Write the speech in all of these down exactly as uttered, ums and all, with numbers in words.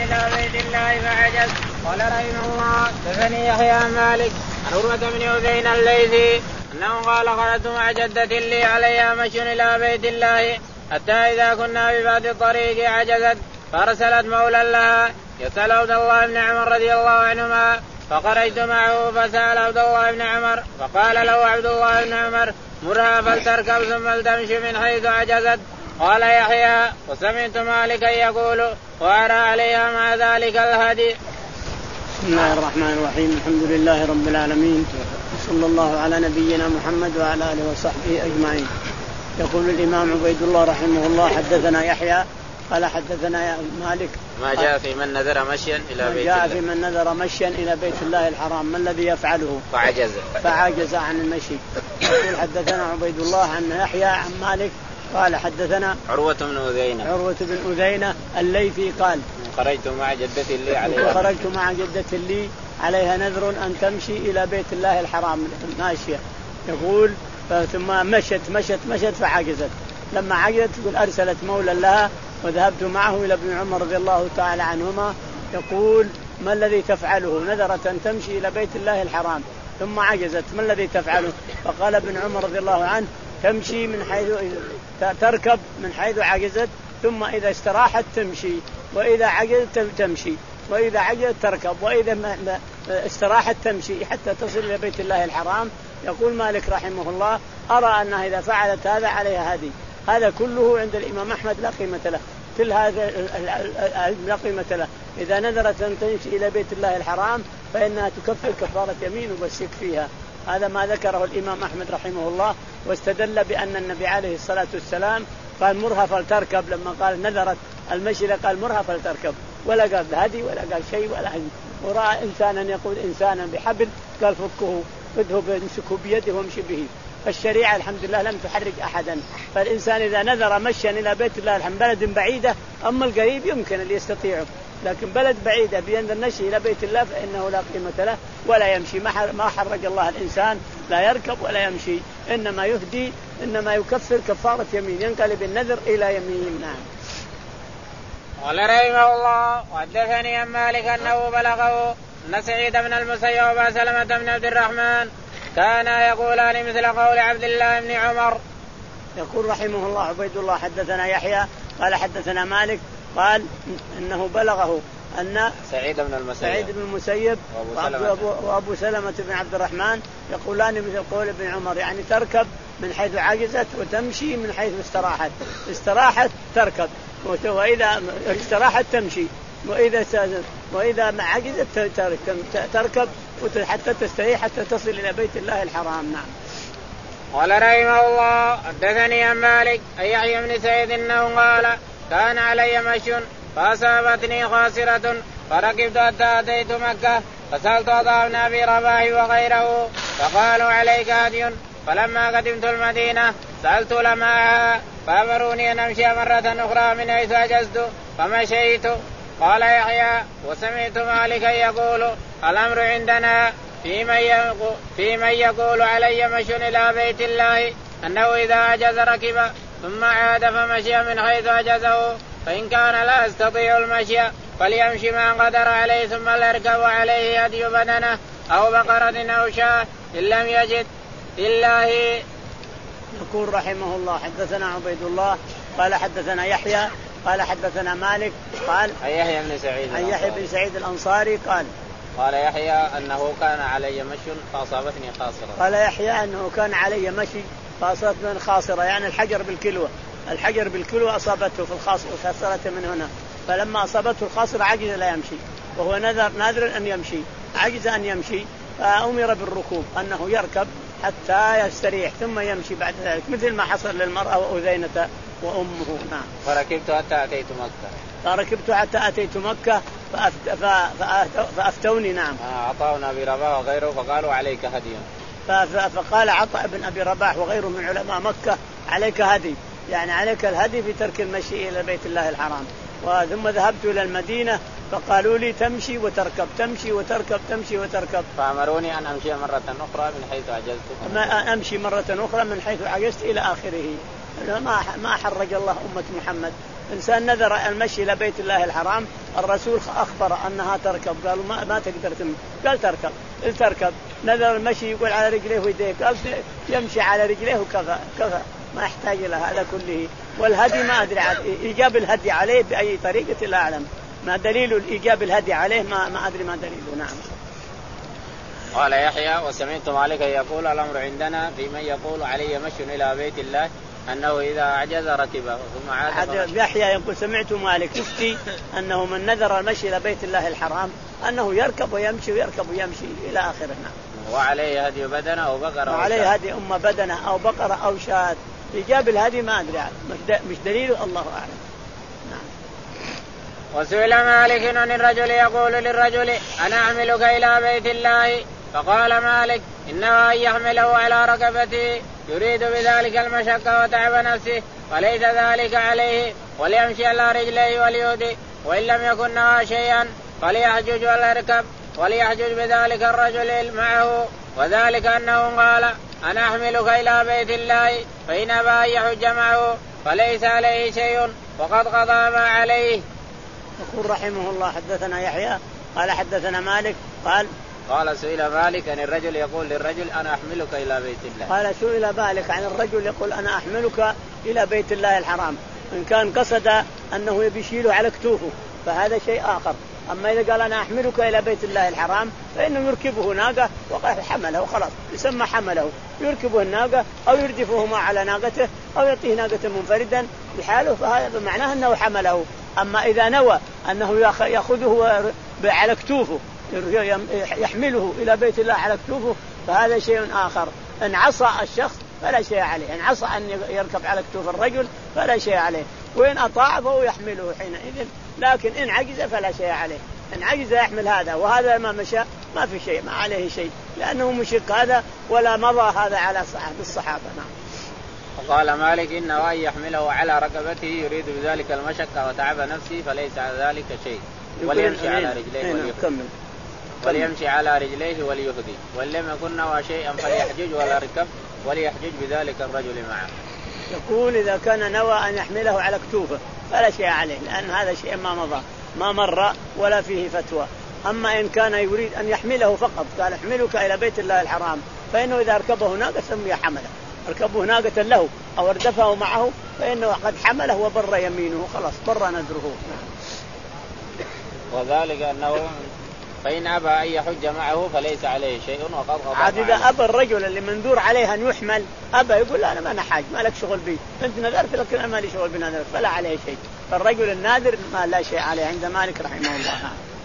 إلى بيت الله فعجز. قال رحمه الله حدثني يحيى عن مالك عن عروة بن عثيمين الليثي أنه قال خرجت مع جدة لي عليها مشي إلى بيت الله حتى إذا كنا ببعض الطريق عجزت فأرسلت مولى لها يسأل عبد الله بن عمر رضي الله عنهما فخرجت معه فسأل عبد الله بن عمر فقال له عبد الله بن عمر مرها فلتركب ثم لتمشي من حيث عجزت. قال يحيى وسمعت مالكا يقول وأرى عليها مع ذلك الهدي. بسم الله الرحمن الرحيم الحمد لله رب العالمين صلى الله على نبينا محمد وعلى آله وصحبه أجمعين. يقول الإمام عبيد الله رحمه الله حدثنا يحيى قال حدثنا مالك ما جاء في من نذر مشيا إلى بيت جاء الله في من نذر مشيا إلى بيت الله الحرام ما الذي يفعله فعجز فعجز عن المشي. يقول حدثنا عبيد الله عن يحيى عن مالك قال حدثنا عروة بن أذينة عروة بن أذينة الليثي قال خرجت مع جدة لي عليها خرجت مع جدة لي عليها نذر أن تمشي إلى بيت الله الحرام ماشية. يقول ثم مشت مشت مشت فعجزت. لما عجزت يقول أرسلت مولى لها وذهبت معه إلى ابن عمر رضي الله تعالى عنهما. يقول ما الذي تفعله؟ نذرت أن تمشي إلى بيت الله الحرام ثم عجزت ما الذي تفعله؟ فقال ابن عمر رضي الله عنه تمشي من حيث تركب من حيث عجزت ثم إذا استراحت تمشي وإذا عجزت تمشي وإذا عجزت تركب وإذا استراحت تمشي حتى تصل إلى بيت الله الحرام. يقول مالك رحمه الله أرى أنها إذا فعلت هذا عليها هدي. هذا كله عند الإمام أحمد لا قيمة له. كل هذا لا قيمة له. إذا نذرت أن تمشي إلى بيت الله الحرام فإنها تكفر كفارة يمين وبس يكفيها. هذا ما ذكره الإمام أحمد رحمه الله واستدل بأن النبي عليه الصلاة والسلام قال مرها فلتركب. لما قال نذرت المشي قال مرها فلتركب ولا قال هدي ولا قال شيء ولا هدي. ورأى إنسانا يقول إنسانا بحبل قال فكه خذه بامسكه بيده وامشي به. فالشريعة الحمد لله لم تحرج أحدا. فالإنسان إذا نذر مشيا إلى بيت الله الحمد بلد بعيدة أما القريب يمكن اللي يستطيعه لكن بلد بعيدة بينذر المشي إلى بيت الله فإنه لا قيمة له ولا يمشي. ما حرج الله الإنسان لا يركب ولا يمشي إنما يهدي إنما يكفر كفارة يمين ينقلب النذر إلى يمين. نعم. قال رحمه الله وحدثني عن مالك أنه بلغه أن سعيد بن المسيب وأبا سلمة بن عبد الرحمن كانا يقولان مثل قول عبد الله بن عمر. يقول رحمه الله عبيد الله حدثنا يحيى قال حدثنا مالك قال إنه بلغه أن سعيد بن المسيب سعيد بن المسيب وأبو, وأبو سلمة بن عبد الرحمن يقولان مثل قول ابن عمر يعني تركب من حيث عجزت وتمشي من حيث استراحت. استراحت تركب وإذا استراحت تمشي وإذا وإذا ما عجزت تركب حتى تستريح حتى تصل إلى بيت الله الحرام. نعم. قال رحمه الله حدثني عن مالك أي يحيى بن سعيد أنه قال كان علي مشي فأصابتني خاسرة فركبت حتى أتيت مكة فسألت عطاء بن أبي رباح وغيره فقالوا عليك هدي. فلما قدمت المدينة سألت علماءها فأمروني أن أمشي مرة أخرى من حيث أجزت فمشيت. قال يحيى وسمعت مالكا يقول الأمر عندنا في من يقول, في من يقول علي مشي إلى بيت الله أنه إذا أجز ركب ثم عاد فمشي من حيث أجزه فإن كان لا يستطيع المشي فليمشي ما قدر عليه ثم ليركب عليه هدي بدنه أو بقرة أو شاة إن لم يجد لله. يقول رحمه الله حدثنا عبيد الله قال حدثنا يحيى قال حدثنا مالك قال يحيى بن سعيد عن يحيى بن سعيد الأنصاري قال قال يحيى أنه كان علي مشي فأصابتني خاصرة. قال يحيى أنه كان علي مشي فأصابتني خاصرة يعني الحجر بالكلوة الحجر بالكلوة أصابته في الخاصرة خسرت من هنا. فلما أصابته الخاصرة عجز لا يمشي وهو نذر نادر أن يمشي عجز أن يمشي فأمر بالركوب أنه يركب حتى يستريح ثم يمشي بعد ذلك مثل ما حصل للمرأة وأذينة وأمه. نعم. فركبت حتى أتيت مكة فركبت حتى أتيت مكة فأفت... فأفت... فأفتوني. نعم. عطاء بن أبي رباح وغيره فقالوا عليك هدي. ف... فقال عطاء بن أبي رباح وغيره من علماء مكة عليك هدي يعني عليك الهدي في ترك المشي إلى بيت الله الحرام. ثم ذهبت إلى المدينة فقالوا لي تمشي وتركب تمشي وتركب تمشي وتركب فأمروني أن أمشي مرة أخرى من حيث عجزت ما أمشي مرة أخرى من حيث عجزت إلى آخره. ما ما حرج الله أمة محمد إنسان نذر المشي إلى بيت الله الحرام، الرسول أخبر أنها تركب، قالوا ما, ما تقدر تمشي، قال تركب، تركب. نذر المشي يقول على رجليه ويديه، قال يمشي على رجليه وكفى كفى، ما يحتاج إلى هذا كله. والهدي ما أدري إيجاب الهدي عليه بأي طريقة لا أعلم، ما دليل الإيجاب الهدي عليه ما, ما أدري ما دليله. نعم. قال يحيى وسمعت مالك يقول الأمر عندنا في من يقول علي مشي إلى بيت الله أنه إذا أعجز ركبه ثم عاد. يحيى يقول سمعت مالك يفتي أنه من نذر المشي إلى بيت الله الحرام أنه يركب ويمشي ويركب ويمشي إلى آخره. نعم. وعليه هدي بدنه أو بقرة، وعليه هدي أم بدنه أو بقرة أو شاة. إيجاب الهدي ما أدري مش دليله، الله أعلم. نعم. وسئل مالك عن الرجل يقول للرجل أنا أحملك إلى بيت الله، فقال مالك إنه أن يحمله على ركبته يريد بذلك المشقة وتعب نفسه وليس ذلك عليه، وليمشي على رجليه وليهدي، وإن لم يكن نوى شيئا فليحجج وليركب، وليحجج بذلك الرجل معه، وذلك أنه قال أنا أحملك إلى بيت الله، فإن أبى أن يحج معه فليس عليه شيء وقد قضى ما عليه. يقول رحمه الله حدثنا يحيى قال حدثنا مالك قال قال سئل مالك عن الرجل يقول للرجل أنا أحملك إلى بيت الله. قال سئل مالك عن الرجل يقول أنا أحملك إلى بيت الله الحرام، إن كان قصد أنه يشيله على كتوفه فهذا شيء آخر، أما إذا قال أنا أحملك إلى بيت الله الحرام فإنه يركبه ناقة وقد حمله خلاص يسمى حمله، يركبه الناقة أو يردفه على ناقته أو يعطيه ناقة منفردا بحاله، فهذا معناه أنه حمله. أما إذا نوى أنه يأخذه على كتوفه يحمله إلى بيت الله على كتوفه فهذا شيء آخر. إن عصى الشخص فلا شيء عليه، إن عصى أن يركب على كتوف الرجل فلا شيء عليه، وإن أطاع فهو يحمله حينئذ، لكن إن عجز فلا شيء عليه. إن عجز يحمل هذا وهذا ما مشى ما في شيء، ما عليه شيء، لأنه مشق هذا ولا مضى هذا على الصحابة. نعم. وقال مالك إنه أن يحمله على ركبته يريد بذلك المشقة وتعب نفسه فليس على ذلك شيء، وليمشي على رجليه وليهدي وليمشي على رجليه وليهدي، وإن لم يكن نوى شيئا فليحجج ولا ركب وليحجج بذلك الرجل معه. يقول إذا كان نوى أن يحمله على كتوفه فلا شيء عليه، لأن هذا شيء ما مضى ما مر ولا فيه فتوى. أما إن كان يريد أن يحمله فقط قال احملك إلى بيت الله الحرام، فإنه إذا أركبه ناقة سمي حمله، أركبه ناقة له أو اردفه معه فإنه قد حمله وبر يمينه خلاص بر نذره. وذلك أنه فإن أبى أن يحج معه فليس عليه شيء وقد قضى. عاد إذا أبى الرجل اللي منذور عليه أن يحمل أبى يقول لا أنا ما أنا حاج ما لك شغل بي، أنت نذرت لكن أنا ما لي شغل بنذرك فلا عليه شيء. فالرجل الناذر ما لا شيء عليه عند مالك رحمه الله.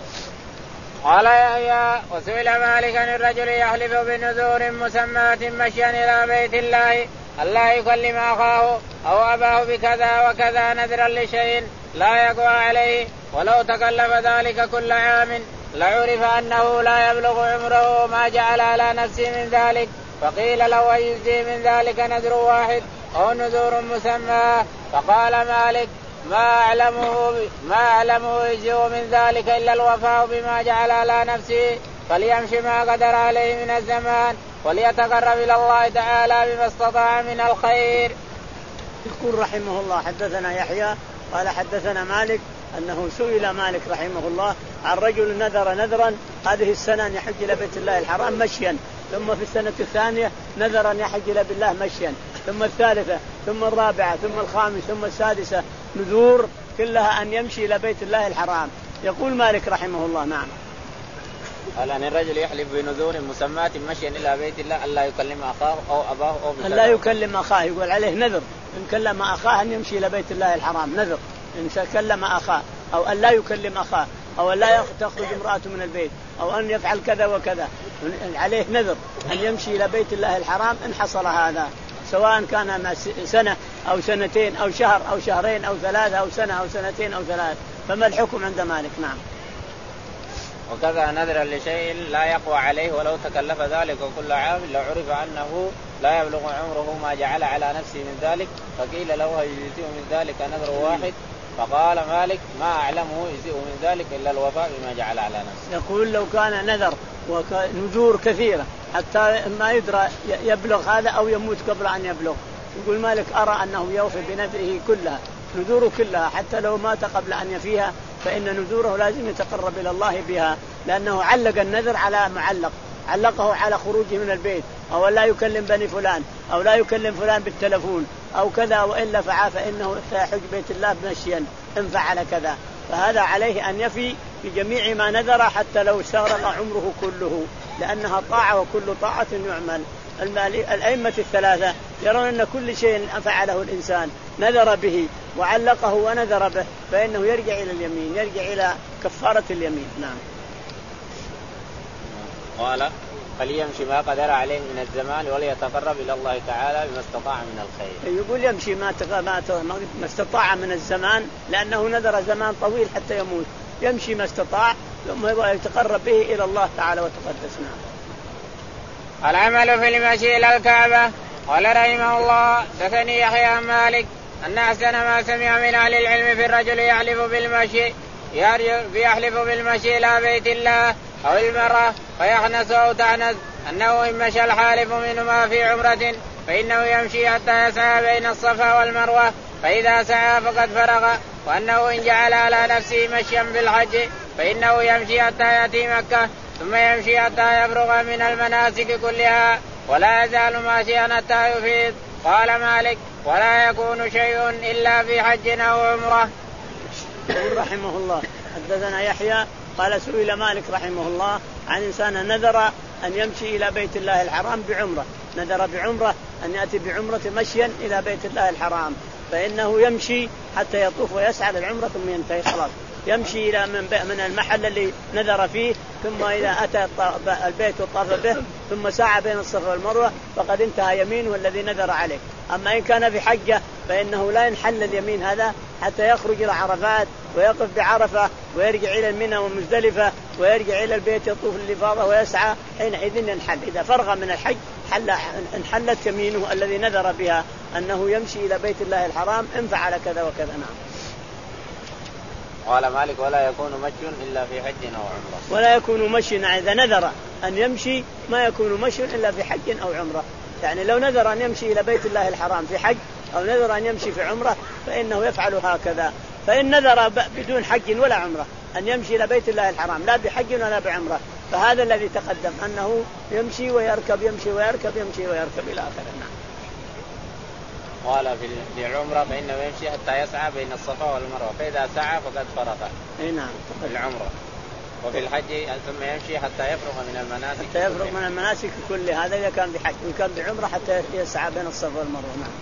قال يحيى وسئل مالك عن الرجل يحلف بنذور مسماة مشيا إلى بيت الله ألا يكلم أخاه أو أباه بكذا وكذا نذرا لشيء لا يقوى عليه، ولو تكلف ذلك كل عام لعرف أنه لا يبلغ عمره ما جعل على نفسه من ذلك، فقيل له يجزي من ذلك نذر واحد أو نذور مسمى، فقال مالك ما أعلمه ما أعلمه يجزي من ذلك إلا الوفاء بما جعل على نفسه، فليمشي ما قدر عليه من الزمان وليتقرب إلى الله تعالى بما استطاع من الخير. يقول رحمه الله حدثنا يحيى قال حدثنا مالك أنه سئل مالك رحمه الله عن رجل نذر نذرا هذه السنة أن يحج إلى بيت الله الحرام مشيا، ثم في السنة الثانية نذر أن يحج إلى بيت الله مشيا، ثم الثالثة ثم الرابعة ثم الخامسة ثم السادسة نذور كلها أن يمشي إلى بيت الله الحرام. يقول مالك رحمه الله نعم. قال أن الرجل يحلف بنذور مسماة مشيا إلى بيت الله ألا يكلم أخاه أو أباه أو بكذا. ألا يكلم أخاه يقول عليه نذر إن كلم أخاه أن يمشي إلى بيت الله الحرام نذر إن كلم أخاه، أو أن لا يكلم أخاه، أو أن لا تخرج امرأته من البيت، أو أن يفعل كذا وكذا، عليه نذر أن يمشي إلى بيت الله الحرام إن حصل هذا، سواء كان سنة أو سنتين أو شهر أو شهرين أو ثلاثة أو سنة أو سنتين أو ثلاث، فما الحكم عند مالك؟ نعم. وكذا نذر لشيء لا يقوى عليه ولو تكلف ذلك كل عام لعرف أنه لا يبلغ عمره ما جعل على نفسه من ذلك، فقيل له يجزئ من ذلك نذر واحد، فقال مالك ما أعلمه يجزئ من ذلك إلا الوفاء بما جعل على نفسه. يقول لو كان نذر ونذور كثيرة حتى ما يدرى يبلغ هذا أو يموت قبل أن يبلغ، يقول مالك أرى أنه يوفي بنذره كلها نذوره كلها حتى لو مات قبل أن يفيها فإن نذوره لازم يتقرب إلى الله بها، لأنه علق النذر على معلق، علقه على خروجه من البيت أو لا يكلم بني فلان أو لا يكلم فلان بالتلفون أو كذا، وإلا فعل فإنه سيحج بيت الله مشيا إن فعل كذا. فهذا عليه أن يفي بجميع ما نذر حتى لو استغرق عمره كله، لأنها طاعة وكل طاعة يعمل. الأئمة الثلاثة يرون أن كل شيء فعله الإنسان نذر به وعلقه ونذر به فإنه يرجع إلى اليمين، يرجع إلى كفارة اليمين. نعم. قال فليمشي ما قدر عليه من الزمان وليتقرب إلى الله تعالى بما استطاع من الخير. يقول يمشي ما ما استطاع من الزمان، لأنه نذر زمان طويل حتى يموت، يمشي ما استطاع ثم يتقرب به إلى الله تعالى وتقدس. نعم. العمل في المشي إلى الكعبة. قال رحمه الله دثني يحيى عن مالك أن أحسن ما سمع من أهل العلم في الرجل يحلف بالمشي يحلف بالمشي إلى بيت الله أو المرأة فيحنس أو تعنس أنه إن مشى الحالف منهما في عمرة فإنه يمشي حتى يسعى بين الصفا والمروة فإذا سعى فقد فرغ، وأنه إن جعل على نفسه مشيا بالحج فإنه يمشي حتى يأتي مكة ثم يمشي حتى يفرغ من المناسك كلها ولا يزال ماشيا حتى يفيض. قال مالك ولا يكون شيء إلا في حج أو عمرة. رحمه الله حدثنا يحيى قال سئل مالك رحمه الله عن إنسان نذر أن يمشي إلى بيت الله الحرام بعمرة، نذر بعمرة أن يأتي بعمرة مشيا إلى بيت الله الحرام فإنه يمشي حتى يطوف ويسعى للعمرة ثم ينتهي خلاص، يمشي إلى من المحل اللي نذر فيه ثم إذا أتى البيت وطاف به ثم سعى بين الصفا والمروة فقد انتهى يمينه الذي نذر عليه. أما إن كان في حجة فإنه لا ينحل اليمين هذا حتى يخرج إلى عرفات ويقف بعرفة ويرجع إلى المنى ومزدلفة ويرجع إلى البيت يطوف الإفاضة ويسعى، حينئذ ينحل. إذا فرغ من الحج حل انحلت يمينه الذي نذر بها أنه يمشي إلى بيت الله الحرام إن فعل كذا وكذا. نعم. قال مالك ولا يكون مشي إلا في حج أو عمرة. ولا يكون مشي إذا نذر أن يمشي ما يكون مشي إلا في حج أو عمرة، يعني لو نذر أن يمشي إلى بيت الله الحرام في حج أو نذر أن يمشي في عمرة فإنه يفعل هكذا. فإن نذر بدون حج ولا عمرة أن يمشي إلى بيت الله الحرام لا بحج ولا بعمرة فهذا الذي تقدم أنه يمشي ويركب يمشي ويركب يمشي ويركب إلى آخره. نعم. قال في العمرة فإنه يمشي حتى يسعى بين الصفا والمروة فإذا سعى فقد فرغ. أي نعم. في العمرة. وفي الحج ثم يمشي حتى يفرغ من المناسك حتى يفرغ من المناسك كل هذا إذا كان بحج، وإن كان بعمرة حتى يسعى بين الصفا والمروة. نعم.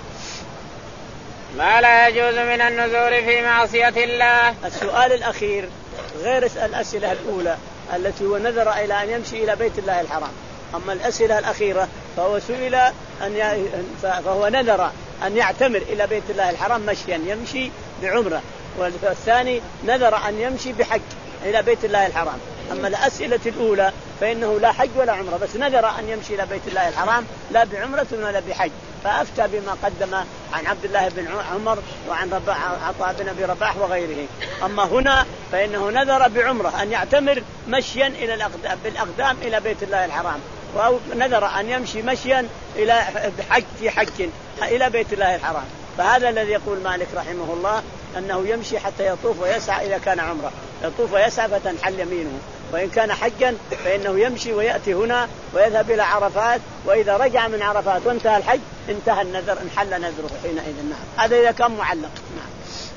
ما لا يجوز من النذور في معصية الله. السؤال الأخير غير الأسئلة الأولى التي هو نذر إلى أن يمشي إلى بيت الله الحرام، أما الأسئلة الأخيرة فهو سئل أن ي... فهو نذر أن يعتمر إلى بيت الله الحرام مشيا يمشي بعمرة، والثاني نذر أن يمشي بحج إلى بيت الله الحرام. أما الأسئلة الأولى فإنه لا حج ولا عمرة بس نذر أن يمشي إلى بيت الله الحرام لا بعمرة ولا بحج، فأفتى بما قدم عن عبد الله بن عمر وعن عطاء بن أبي رباح وغيره. أما هنا فإنه نذر بعمرة أن يعتمر مشيا إلى الأقدام بالأقدام إلى بيت الله الحرام، ونذر أن يمشي مشيا إلى حج في حج إلى بيت الله الحرام. فهذا الذي يقول مالك رحمه الله أنه يمشي حتى يطوف ويسعى إذا كان عمره، يطوف ويسعى فتنحل يمينه، وإن كان حجا فإنه يمشي ويأتي هنا ويذهب إلى عرفات، وإذا رجع من عرفات وانتهى الحج انتهى النذر انحل نذره حينئذ. نعم. هذا إذا كان معلق. نعم.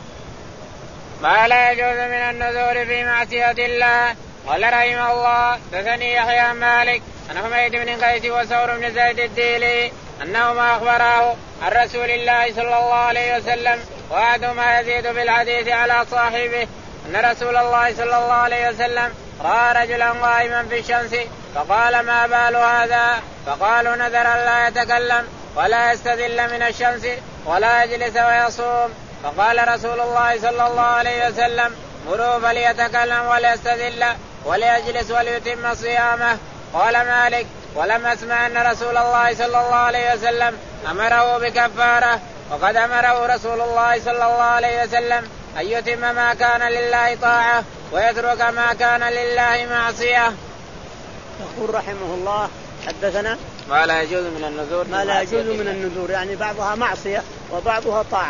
ما لا يجوز من النذور في معصية الله. قال رحمه الله دثني يحيى عن مالك عن حميد بن قيس وثور بن زيد الديلي أنهما أخبراه عن رسول الله صلى الله عليه وسلم وأحدهما يزيد بالحديث على صاحبه أن رسول الله صلى الله عليه وسلم رأى رجلا قائما في الشمس فقال ما بال هذا؟ فقالوا نذر لا يتكلم ولا يستذل من الشمس ولا يجلس ويصوم. فقال رسول الله صلى الله عليه وسلم مروا فليتكلم وليستذل وليجلس وليتم صيامه. قال مالك ولم أسمع أن رسول الله صلى الله عليه وسلم أمره بكفارة، وقد أمره رسول الله صلى الله عليه وسلم أن يتم ما كان لله طاعة ويترك ما كان لله معصية. يقول رحمه الله حدثنا ما لا يجوز من النذور ما لا يجوز من النذور يعني بعضها معصية وبعضها طاعة،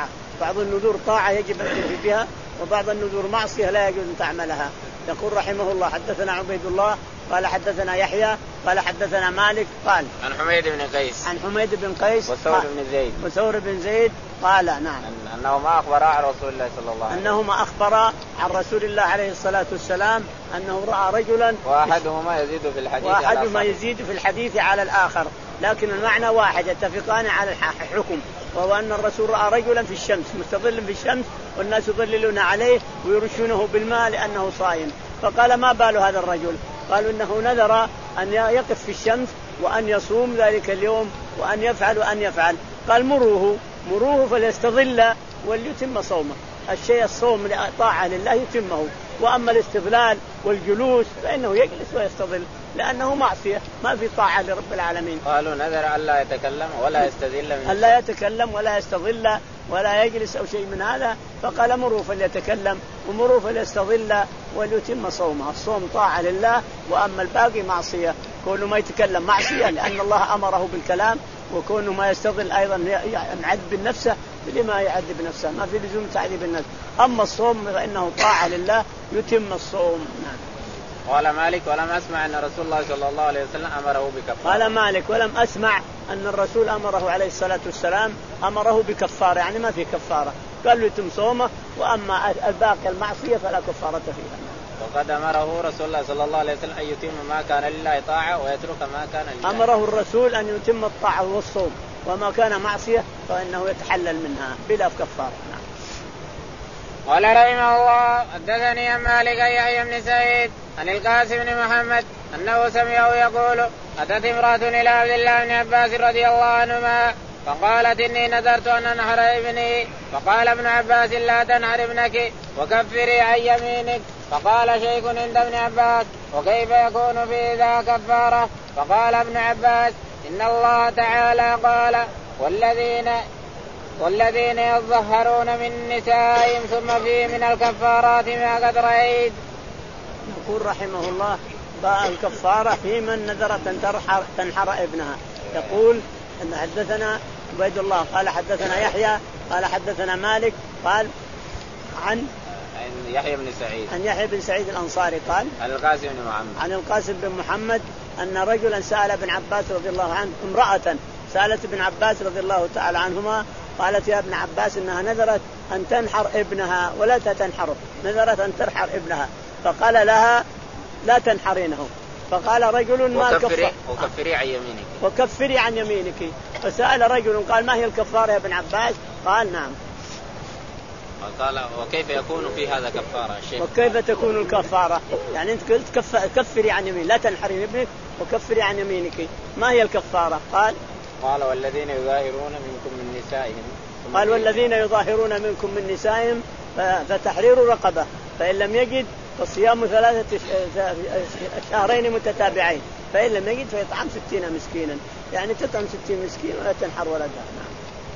بعض النذور طاعة يجب أن تفي بها، وبعض النذور معصية لا يجوز أن تعملها. يقول رحمه الله حدثنا عبيد الله قال حدثنا يحيى قال حدثنا مالك قال عن حميد بن قيس عن حميد بن قيس وثور بن زيد وثور بن زيد قال نعم أنهما أخبرا عن رسول الله صلى الله عليه وسلم أنهما أخبرا عن رسول الله عليه الصلاة والسلام أنه رأى رجلا واحدهما يزيد في الحديث واحدهما يزيد في الحديث على الآخر، لكن المعنى واحد، يتفقان على الحكم، وهو أن الرسول رأى رجلا في الشمس مستظل في الشمس والناس يظللون عليه ويرشونه بالماء لأنه صائم، فقال ما بال هذا الرجل؟ قالوا إنه نذر أن يقف في الشمس وأن يصوم ذلك اليوم وأن يفعل وأن يفعل. قال مروه مروه فليستظل وليتم صومه. الشيء الصوم طاعة لله يتمه، وأما الاستظلال والجلوس فإنه يجلس ويستظل لأنه معصية ما في طاعة لرب العالمين. قالوا نذر ألا يتكلم ولا يستظل من ألا يتكلم ولا يستظل ولا يجلس أو شيء من هذا، فقال مروا فليتكلم ومروا فليستظل وليتم صومه. الصوم طاعة لله، وأما الباقي معصية، كونه ما يتكلم معصية لأن الله أمره بالكلام، وكونه ما يستظل أيضا يعذب نفسه لما يعذب نفسه، ما في لزوم تعذيب النفس. أما الصوم فإنه طاعة لله يتم الصوم. نعم. قال مالك ولم أسمع أن رسول الله صلى الله عليه وسلم أمره بكفارة. قال مالك ولم أسمع أن الرسول أمره عليه الصلاة والسلام أمره بكفارة، يعني ما في كفارة، قال له يتم صومه، وأما الباقي المعصية فلا كفارة فيها. وقد أمره رسول الله صلى الله عليه وسلم أن يتم ما كان لله طاعة ويترك ما كان لله. أمره الرسول أن يتم الطاعة والصوم، وما كان معصية فإنه يتحلل منها بلا كفارة. نعم. قال رحمه الله حدثني عن مالك يحيى بن سعيد عن القاسم بن محمد أنه سمعه يقول أتت امرأة إلى عبد الله بن عباس رضي الله عنهما فقالت إني نذرت أن أنحر ابني، فقال ابن عباس لا تنحر ابنك وكفري عن يمينك. فقال شيخ عند ابن عباس وكيف يكون في ذا كفارة؟ فقال ابن عباس إن الله تعالى قال والذين والذين يظهرون من نسائهم ثم فيه من الكفارات ما قد رأيت. يقول رحمه الله باء الكفارة في من نذرت أن تنحر, تنحر ابنها. يقول أن حدثنا عبيد الله قال حدثنا يحيى قال حدثنا مالك قال عن يحيى بن سعيد عن يحيى بن سعيد الأنصاري قال عن القاسم بن محمد عن القاسم بن محمد أن رجلا سأل ابن عباس رضي الله عنه امرأة سألت ابن عباس رضي الله تعالى عنهما قالت يا ابن عباس إنها نذرت أن تنحر ابنها ولا تنحره، نذرت أن تنحر ابنها، فقال لها لا تنحرينه. فقال رجل ما الكفارة؟ وكفري عن يمينك وكفري عن يمينك. فسأل رجل قال ما هي الكفارة يا ابن عباس؟ قال نعم. قال وكيف يكون في هذا كفارة الشيخ؟ وكيف تكون الكفارة؟ يعني أنت قلت كف... كفري عن يمين لا تنحرين ابنك وكفري عن يمينك، ما هي الكفارة؟ قال قال والذين يظاهرون منكم من نسائهم قال والذين يظاهرون منكم من نسائهم فتحرير رقبة، فإن لم يجد فصيام ثلاثة شهرين متتابعين، فإن لم يجد فيطعم ستين مسكينا، يعني تطعم ستين مسكين ولا تنحر ولدها. نعم.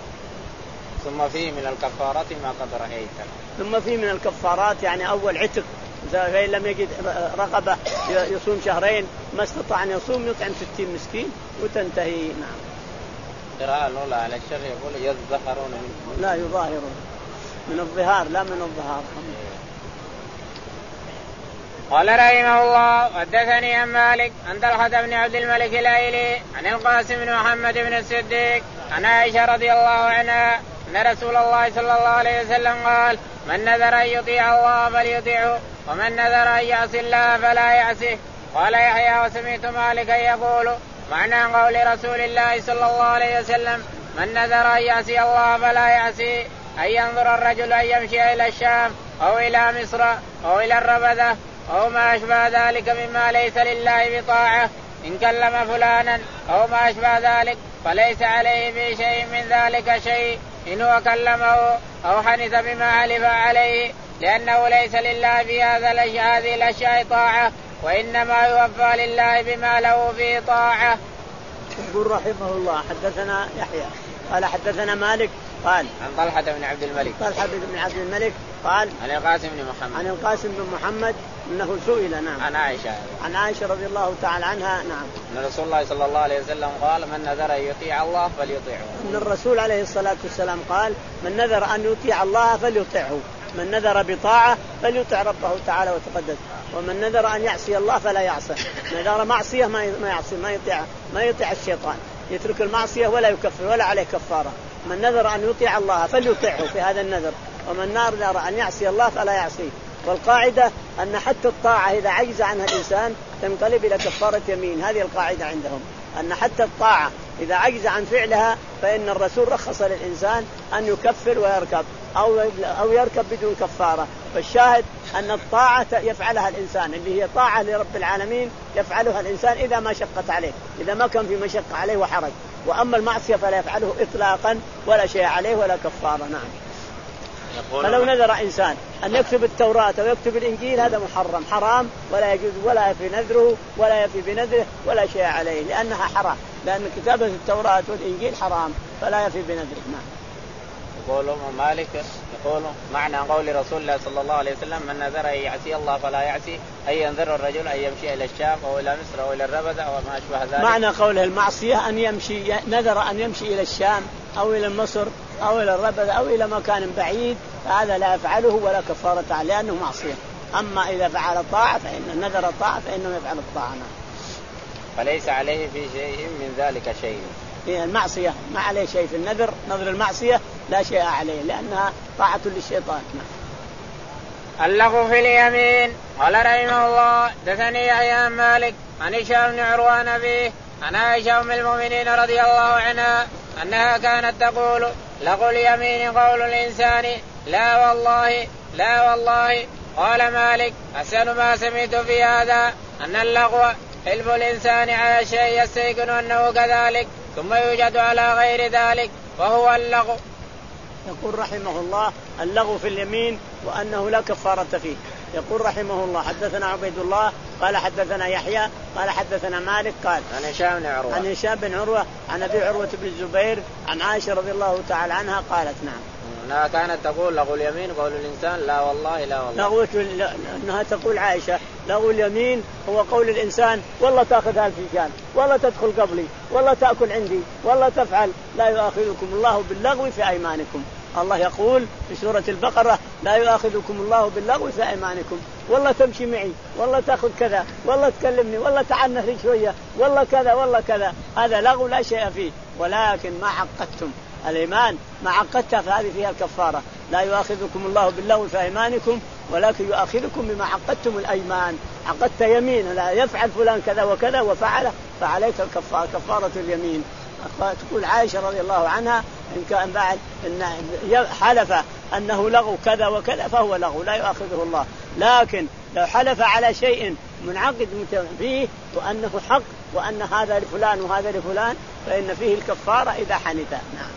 ثم فيه من الكفارات ما قد رأيت. ثم فيه من الكفارات يعني أول عتق، فإن لم يجد رقبة يصوم شهرين، ما استطاع أن يصوم يطعم ستين مسكين وتنتهي. نعم. قراءة الأولى على الشر يقول يظهرون منكم لا يظاهرون من الظهار لا من الظهار. قال رحمه الله حدثني عن مالك عن طلحة بن عبد الملك الأيلي عن القاسم بن محمد بن الصديق عن عائشة رضي الله عنها أن رسول الله صلى الله عليه وسلم قال من نذر أن يطيع الله فليطيعه ومن نذر أن يعصي الله فلا يعصيه. قال يحيى وسمعت مالكا يقول معنى قول رسول الله صلى الله عليه وسلم من نذر أن يعصي الله فلا يعصيه أن ينظر الرجل أن يمشي إلى الشام أو إلى مصر أو إلى الربذة أو ما أشبه ذلك مما ليس لله بطاعة، إن كلم فلانا أو ما أشبه ذلك فليس عليه في شيء من ذلك شيء إن هو كلمه أو حنث بما حلف عليه، لأنه ليس لله في هذه الأشياء طاعة، وإنما يوفى لله بما له فيه طاعة. يقول رحمه الله حدثنا يحيى قال حدثنا مالك قال عن طلحة بن عبد الملك طلحة بن عبد الملك قال عن القاسم بن محمد عن القاسم بن محمد أنه سئل نعم عن عائشة عن عائشة رضي الله تعالى عنها نعم أن رسول الله صلى الله عليه وسلم قال من نذر أن يطيع الله فليطيعه. أن الرسول عليه الصلاة والسلام قال من نذر أن يطيع الله فليطيعه، من نذر بطاعة فليطع ربه تعالى وتقدس، ومن نذر أن يعصي الله فلا يعصى. نذر معصية ما يعصي ما يطيع ما يطيع الشيطان، يترك المعصية ولا يكفر ولا عليه كفارة. من نذر أن يطيع الله فليطيعه في هذا النذر، ومن نذر أن يعصي الله فلا يعصيه. والقاعدة أن حتى الطاعة إذا عجز عنها الإنسان تنقلب إلى كفارة يمين، هذه القاعدة عندهم أن حتى الطاعة إذا عجز عن فعلها فإن الرسول رخص للإنسان أن يكفر ويركب أو أو يركب بدون كفارة. فالشاهد أن الطاعة يفعلها الإنسان اللي هي طاعة لرب العالمين يفعلها الإنسان إذا ما شقت عليه، إذا ما كان في مشقة عليه وحرج. وأما المعصية فلا يفعله إطلاقا ولا شيء عليه ولا كفارة. نعم. فلو نذر إنسان أن يكتب التوراة أو يكتب الإنجيل هذا محرم حرام ولا يجوز ولا يفي نذره ولا يفي بنذره ولا شيء عليه لأنها حرام، لأن كتابة التوراة والإنجيل حرام فلا يفي بنذره. نعم. يقول مالك يقول معنى قول رسول الله صلى الله عليه وسلم من نذر أن يعصي الله فلا يعصي أي ينذر الرجل أن يمشي إلى الشام أو إلى مصر أو إلى الربذ أو ما أشبه ذلك. معنى قوله المعصية أن يمشي نذر أن يمشي إلى الشام أو إلى مصر أو إلى الربذ أو إلى مكان بعيد فهذا لا يفعله ولا كفارة عليه لأنه معصية. أما إذا فعل طاعة فإن نذر الطاعة فإنه يفعل الطاعة. فليس عليه في شيء من ذلك شيء. في المعصية ما عليه شيء، في النذر نذر المعصية لا شيء عليه لأنها طاعة للشيطان. اللغو في اليمين. قال رحمه الله دثني يحيى عن مالك عن هشام بن عروة عن أبيه عن عائشة أم المؤمنين رضي الله عنها أنها كانت تقول لغو اليمين قول الإنسان لا والله لا والله. قال مالك أحسن ما سمعت في هذا أن اللغو حلف الإنسان على شيء يستيقن أنه كذلك ثم يوجد على غير ذلك وهو اللغو. يقول رحمه الله اللغو في اليمين وأنه لا كفارة فيه. يقول رحمه الله حدثنا عبيد الله قال حدثنا يحيى قال حدثنا مالك قال عن هشام بن عروة عن هشام بن عروة عن أبي عروة بن الزبير عن عائشة رضي الله تعالى عنها قالت نعم أنها كانت تقول لغو اليمين قول الإنسان لا والله لا والله. لغو أنها تقول عائشة لغو اليمين هو قول الإنسان والله تأخذ هالفنجان والله تدخل قبلي والله تأكل عندي والله تفعل. لا يؤاخذكم الله باللغو في أيمانكم. الله يقول في سورة البقرة لا يؤاخذكم الله باللغو في أيمانكم، والله تمشي معي والله تأخذ كذا والله تكلمني والله تعال نهري شوية والله كذا والله كذا، هذا لغو لا شيء فيه. ولكن ما عقدتم الإيمان ما عقدتها فهذه فيها الكفارة. لا يؤاخذكم الله باللغو في أيمانكم ولكن يؤاخذكم بما عقدتم الأيمان. عقدت يمين لا يفعل فلان كذا وكذا وفعله فعليك الكفارة كفارة اليمين. تقول عائشة رضي الله عنها إن كان بعد إن حلف أنه لغو كذا وكذا فهو لغو لا يؤاخذه الله، لكن لو حلف على شيء منعقد فيه وأنه حق وأن هذا لفلان وهذا لفلان فإن فيه الكفارة إذا حنث. نعم.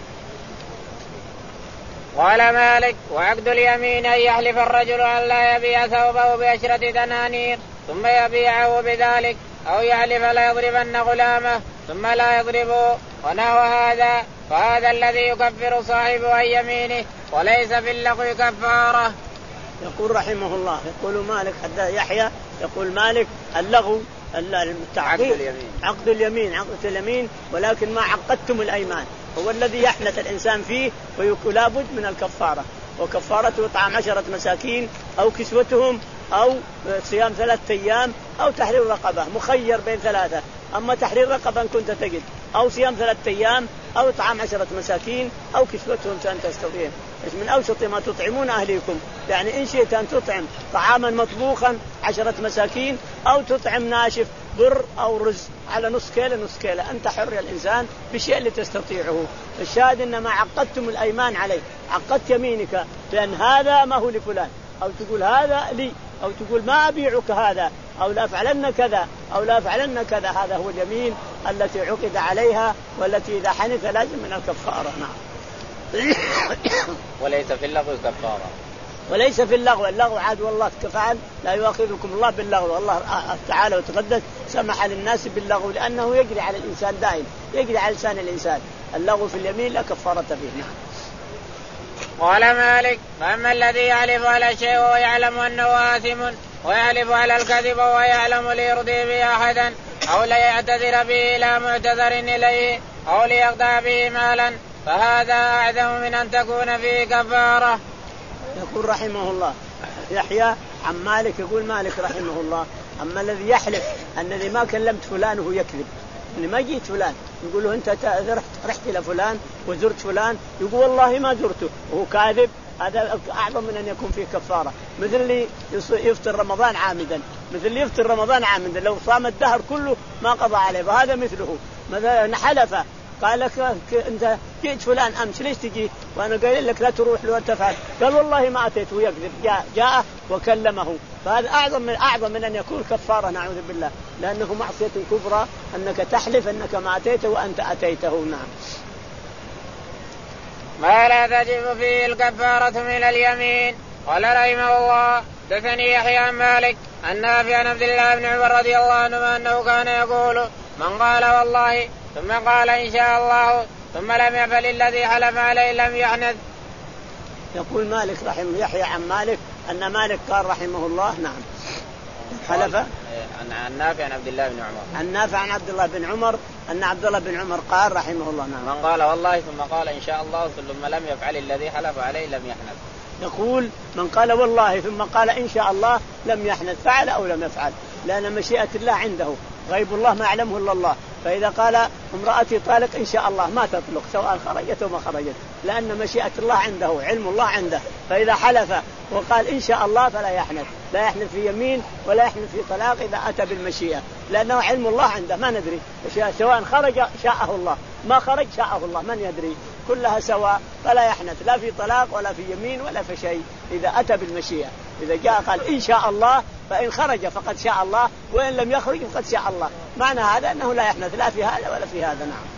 قال مالك وعقد اليمين أن يحلف الرجل أن لا يبيع ثوبه بعشرة دنانير ثم يبيعه بذلك أو يحلف لا يضربن غلامه ثم لا يضربه ونحو هذا فهذا الذي يكفر صاحبه عن يمينه وليس في اللغو كفارة. يقول رحمه الله يقول مالك حتى يحيى يقول مالك اللغو عقد اليمين عقد اليمين عقد اليمين ولكن ما عقدتم الأيمان هو الذي يحنث الإنسان فيه ويقول لابد من الكفارة، وكفارته إطعام عشرة مساكين أو كسوتهم أو صيام ثلاثة أيام أو تحرير رقبة، مخير بين ثلاثة. أما تحرير رقبة كنت تجد أو صيام ثلاثة أيام أو إطعام عشرة مساكين أو كسوتهم سأن تستطيعون. من أوسط ما تطعمون أهليكم، يعني إن شئت أن تطعم طعاما مطبوخا عشرة مساكين أو تطعم ناشف بر أو رز على نص كيلة نص كيلة، أنت حر يا الإنسان بالشيء اللي تستطيعه. الشاهد إنما عقدتم الأيمان عليه، عقدت يمينك بأن هذا ما هو لفلان أو تقول هذا لي أو تقول ما أبيعك هذا أو لا أفعلن كذا أو لا أفعلن كذا، هذا هو اليمين التي عقد عليها والتي إذا حنث لازم من الكفارة. نعم. وليس في اللغو كفارة. وليس في اللغو، اللغو عاد والله كفعل لا يؤاخذكم الله باللغو. الله تعالى وتقدس سمح للناس باللغو لأنه يجري على الإنسان دائم، يجري على لسان الإنسان. اللغو في اليمين لا كفارة فيه. نعم. قال مالك فأما الذي يحلف على الشيء ويعلم أنه آثم ويحلف على الكذب ويعلم ليرضي به أحدا أو ليعتذر به إلى معتذر إليه أو ليقطع به مالا فهذا أعظم من أن تكون فيه كفارة. يقول رحمه الله يحيى عن مالك يقول مالك رحمه الله أما الذي يحلف أنني ما كلمت فلان وهو يكذب أني ما جيت فلان يقول له أنت رحت, رحت إلى فلان وزرت فلان يقول والله ما زرته وهو كاذب هذا أعظم من أن يكون فيه كفارة. مثل اللي يفطر رمضان عامدا مثل اللي يفطر رمضان عامدا لو صام الدهر كله ما قضى عليه وهذا مثله. مثلا حلف قال لك أنت جئت فلان أمس ليش تجي وأنا قايل لك لا تروح له وتفعل قال والله ما أتيت ويكذب جاء, جاء وكلمه فهذا أعظم من أعظم من أن يكون كفارة نعوذ بالله لأنه معصية كبرى أنك تحلف أنك ما أتيته وأنت أتيته. نعم. ما لا تجب فيه الكفارة من اليمين. قال رحمه الله دثني يحيى عن مالك أن نافع عن عبد الله بن عمر رضي الله عنه أنه كان يقول من قال والله ثم قال إن شاء الله ثم لم يفعل الذي حلف عليه لم يحنث. يقول مالك رحمه يحيى عن مالك أن مالك قال رحمه الله نعم حلف عن نافع عن عبد الله بن عمر عن نافع عن عبد الله بن عمر أن عبد الله بن عمر قال رحمه الله نعم من قال والله ثم قال إن شاء الله ثم لم يفعل الذي حلف عليه لم يحنث. يقول من قال والله ثم قال إن شاء الله لم يحنث فعل أو لم يفعل لأن مشيئة الله عنده غيب الله ما يعلمه إلا الله. فإذا قال امرأتي طالق إن شاء الله ما تطلق سواء خرجت وما خرجت لأن مشيئة الله عنده علم الله عنده. فإذا حلف وقال إن شاء الله فلا يحنث لا يحنث في يمين ولا يحنث في طلاق إذا أتى بالمشيئة لأنه علم الله عنده ما ندري سواء خرج شاءه الله ما خرج شاءه الله من يدري كلها سواء فلا يحنث لا في طلاق ولا في يمين ولا في شيء إذا أتى بالمشيئة. إذا جاء قال إن شاء الله فإن خرج فقد شاء الله وإن لم يخرج فقد شاء الله. معنى هذا أنه لا يحنث لا في هذا ولا في هذا. نعم.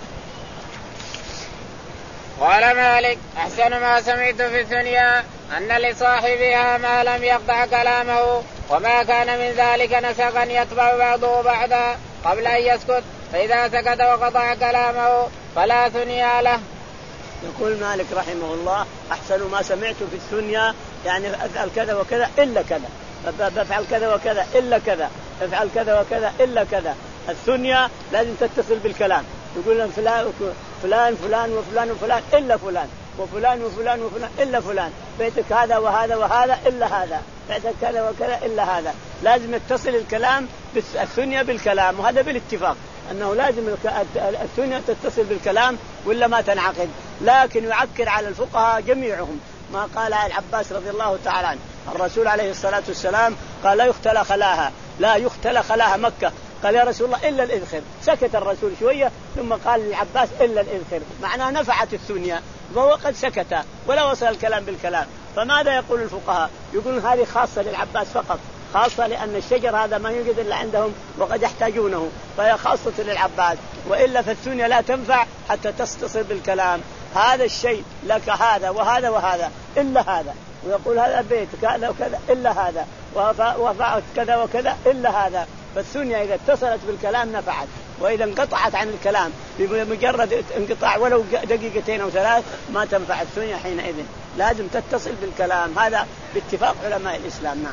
قال مالك أحسن ما سمعت في الدنيا أن لصاحبها ما لم يقطع كلامه وما كان من ذلك نسقا يتبع بعضه بعضا قبل أن يسكت فإذا سكت وقطع كلامه فلا ثنيا له. يقول مالك رحمه الله أحسن ما سمعت في الدنيا يعني أفعل كذا وكذا إلا كذا بفعل كذا وكذا إلا كذا افعل كذا وكذا إلا كذا. الثنيا لازم تتصل بالكلام يقول فلان فلان فلان وفلان وفلان إلا فلان وفلان وفلان وفلان إلا فلان بيتك هذا وهذا وهذا إلا هذا بيتك كذا وكذا إلا هذا. لازم يتصل الكلام الثنيا بالكلام وهذا بالاتفاق أنه لازم الثنيا تتصل بالكلام ولا ما تنعقد. لكن يعكر على الفقهاء جميعهم ما قال العباس رضي الله تعالى عنه الرسول عليه الصلاة والسلام قال لا يختلى خلاها لا يختلى خلاها مكة قال يا رسول الله إلا الإذخر سكت الرسول شوية ثم قال للعباس إلا الإذخر معناه نفعت الثنيا وهو قد سكت ولا وصل الكلام بالكلام. فماذا يقول الفقهاء يقولون هذه خاصة للعباس فقط خاصة لأن الشجر هذا ما يوجد إلا عندهم وقد يحتاجونه فهي خاصة للعباس وإلا فالثنيا لا تنفع حتى تتصل بالكلام. هذا الشيء لك هذا وهذا وهذا إلا هذا ويقول هذا بيت كذا وكذا إلا هذا وفعلت كذا وكذا إلا هذا. فالثنيا إذا اتصلت بالكلام نفعت وإذا انقطعت عن الكلام بمجرد انقطاع ولو دقيقتين أو ثلاث ما تنفع الثنيا حينئذ لازم تتصل بالكلام. هذا باتفاق علماء الإسلام. نعم.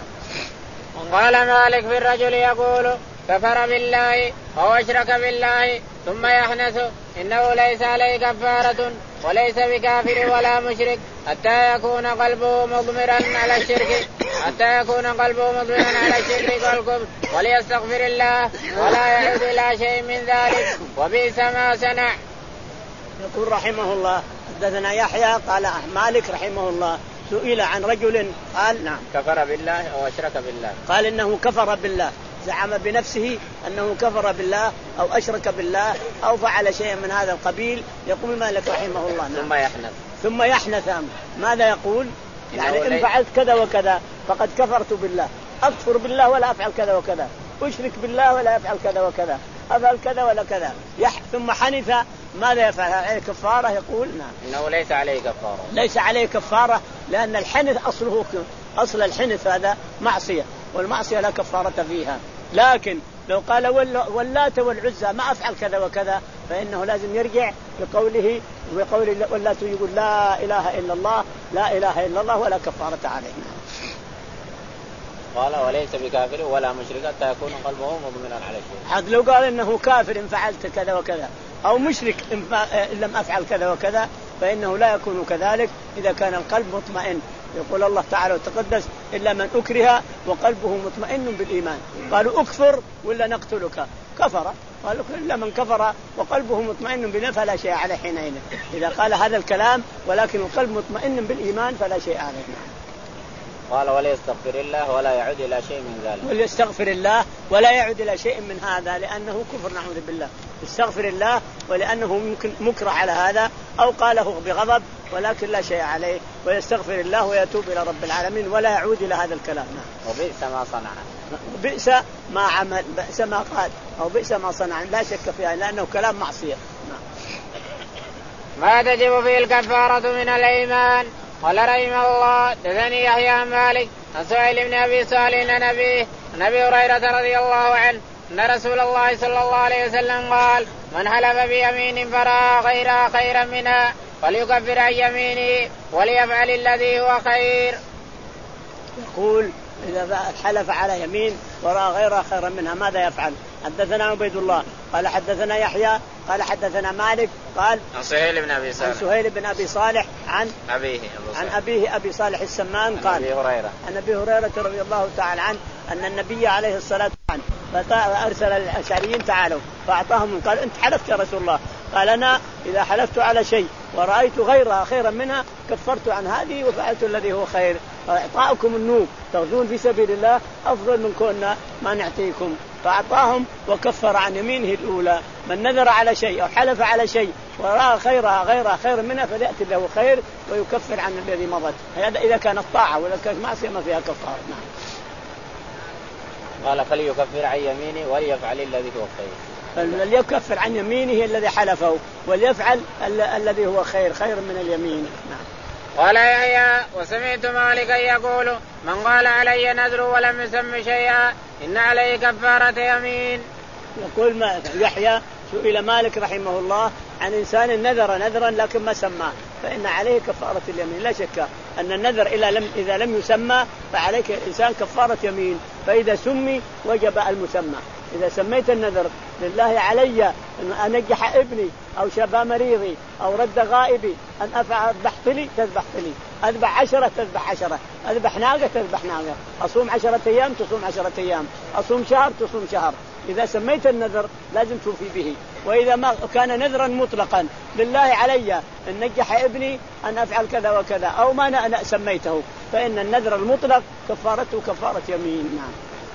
قال مالك في الرجل يقول كفر بالله أو أشرك بالله ثم يحنث إنه ليس عليه كفارة وليس بكافر ولا مشرك حتى يكون قلبه مضمرا على الشرك حتى يكون قلبه مضمرا على الشرك والكفر وليستغفر الله ولا يعود إلى شيء من ذلك وبئس ما صنع. يقول رحمه الله حدثنا يحيى قال مالك رحمه الله سئل عن رجل قال نعم كفر بالله أو أشرك بالله قال إنه كفر بالله زعم بنفسه أنه كفر بالله أو أشرك بالله أو فعل شيئا من هذا القبيل. يقول مالك رحمه الله نعم. ثم يحنث ثم يحنث ماذا يقول يعني إن فعلت كذا وكذا فقد كفرت بالله أكفر بالله ولا أفعل كذا وكذا أشرك بالله ولا أفعل كذا وكذا أفعل كذا ولا كذا يح ثم حنث ماذا يفعل عليه كفارة. يقول نعم إنه ليس عليه كفارة ليس عليه كفارة لأن الحنث أصله أصل الحنث هذا معصية والمعصية لا كفارة فيها. لكن لو قال واللات والعزى ما أفعل كذا وكذا فإنه لازم يرجع بقوله وبقول ولا يقول لا إله إلا الله لا إله إلا الله ولا كفارة عليه. قال وليس بكافر ولا مشرك حتى يكون قلبه مضمنا على شيء. حد لو قال إنه كافر إن فعلت كذا وكذا أو مشرك إن لم أفعل كذا وكذا فإنه لا يكون كذلك إذا كان القلب مطمئن. يقول الله تعالى وتقدس إلا من أكره وقلبه مطمئن بالإيمان. قالوا أكفر ولا نقتلك كفر. قالوا إلا من كفر وقلبه مطمئن بالإيمان فلا شيء عليه حينئذ. إذا قال هذا الكلام ولكن القلب مطمئن بالإيمان فلا شيء عليه. قال وليستغفر الله ولا يعود إلى شيء من ذلك. وليستغفر الله ولا يعود إلى شيء من هذا لأنه كفر نعوذ بالله. يستغفر الله ولأنه ممكن مكره على هذا أو قاله بغضب ولكن لا شيء عليه ويستغفر الله ويتوب إلى رب العالمين ولا يعود إلى هذا الكلام. وبئس ما صنع. بئس ما عمل بئس ما قال أو بئس ما صنع لا شك فيها لأنه كلام معصية. ما تجب فيه الكفارة من الإيمان. قال رحمه الله دثني يحيى مالك عن سهيل بن أبي صالح عن أبيه عن أبي هريرة رضي الله عنه أن رسول الله صلى الله عليه وسلم قال من حلف بيمين فرأى غيرها خيرا منها فليكفر عن يمينه وليفعل الذي هو خير. يقول إذا حلف على يمين ورأى غيرها خيرا منها ماذا يفعل؟ حدثنا عبيد الله قال حدثنا يحيى قال حدثنا مالك قال عن سهيل بن أبي صالح عن سهيل بن أبي صالح عن أبيه عن أبيه أبي صالح السمان قال أبي هريرة عن أبي هريرة رضي الله تعالى عنه أن النبي عليه الصلاة والسلام أرسل الأشعريين تعالوا فأعطاهم قال أنت حلفت يا رسول الله قال أنا إذا حلفت على شيء ورأيت غيرها خيرا منها كفرت عن هذه وفعلت الذي هو خير. إعطاؤكم النوب تغزون في سبيل الله أفضل من كنا ما نعطيكم. فأعطاهم وكفر عن يمينه الأولى. من نذر على شيء أو حلف على شيء ورأى خيرها غيرها خير منها فليأتي له خير ويكفر عن الذي مضت. هذا إذا كانت طاعة ولا كانت معصية ما فيها كفارة. نعم. قال فليكفر عن يمينه وليفعل الذي هو خير. فليكفر عن يمينه الذي حلفه وليفعل ال- الذي هو خير خير من اليمين. نعم. قال يحيى وسمعت مالكا يقول من قال علي نذر ولم يسم شيئا إن عليه كفارة يمين. يقول ما يحيى سئل مالك رحمه الله عن إنسان نذر نذرا لكن ما سماه فإن عليه كفارة اليمين. لا شك أن النذر إذا لم إذا لم يسمى فعليك الإنسان كفارة يمين فإذا سمي وجب المسمى. إذا سميت النذر لله علي أن أنجح ابني أو شفى مريضي أو رد غائبي أن أفعل ذبحت لي تذبحت لي أذبح عشرة تذبح عشرة أذبح ناقة تذبح ناقة أصوم عشرة أيام تصوم عشرة أيام أصوم شهر تصوم شهر. إذا سميت النذر لازم توفي به. وإذا ما كان نذرا مطلقا لله علي أن نجح ابني أن أفعل كذا وكذا أو ما أنا سميته فإن النذر المطلق كفارته كفارة يمين. نعم.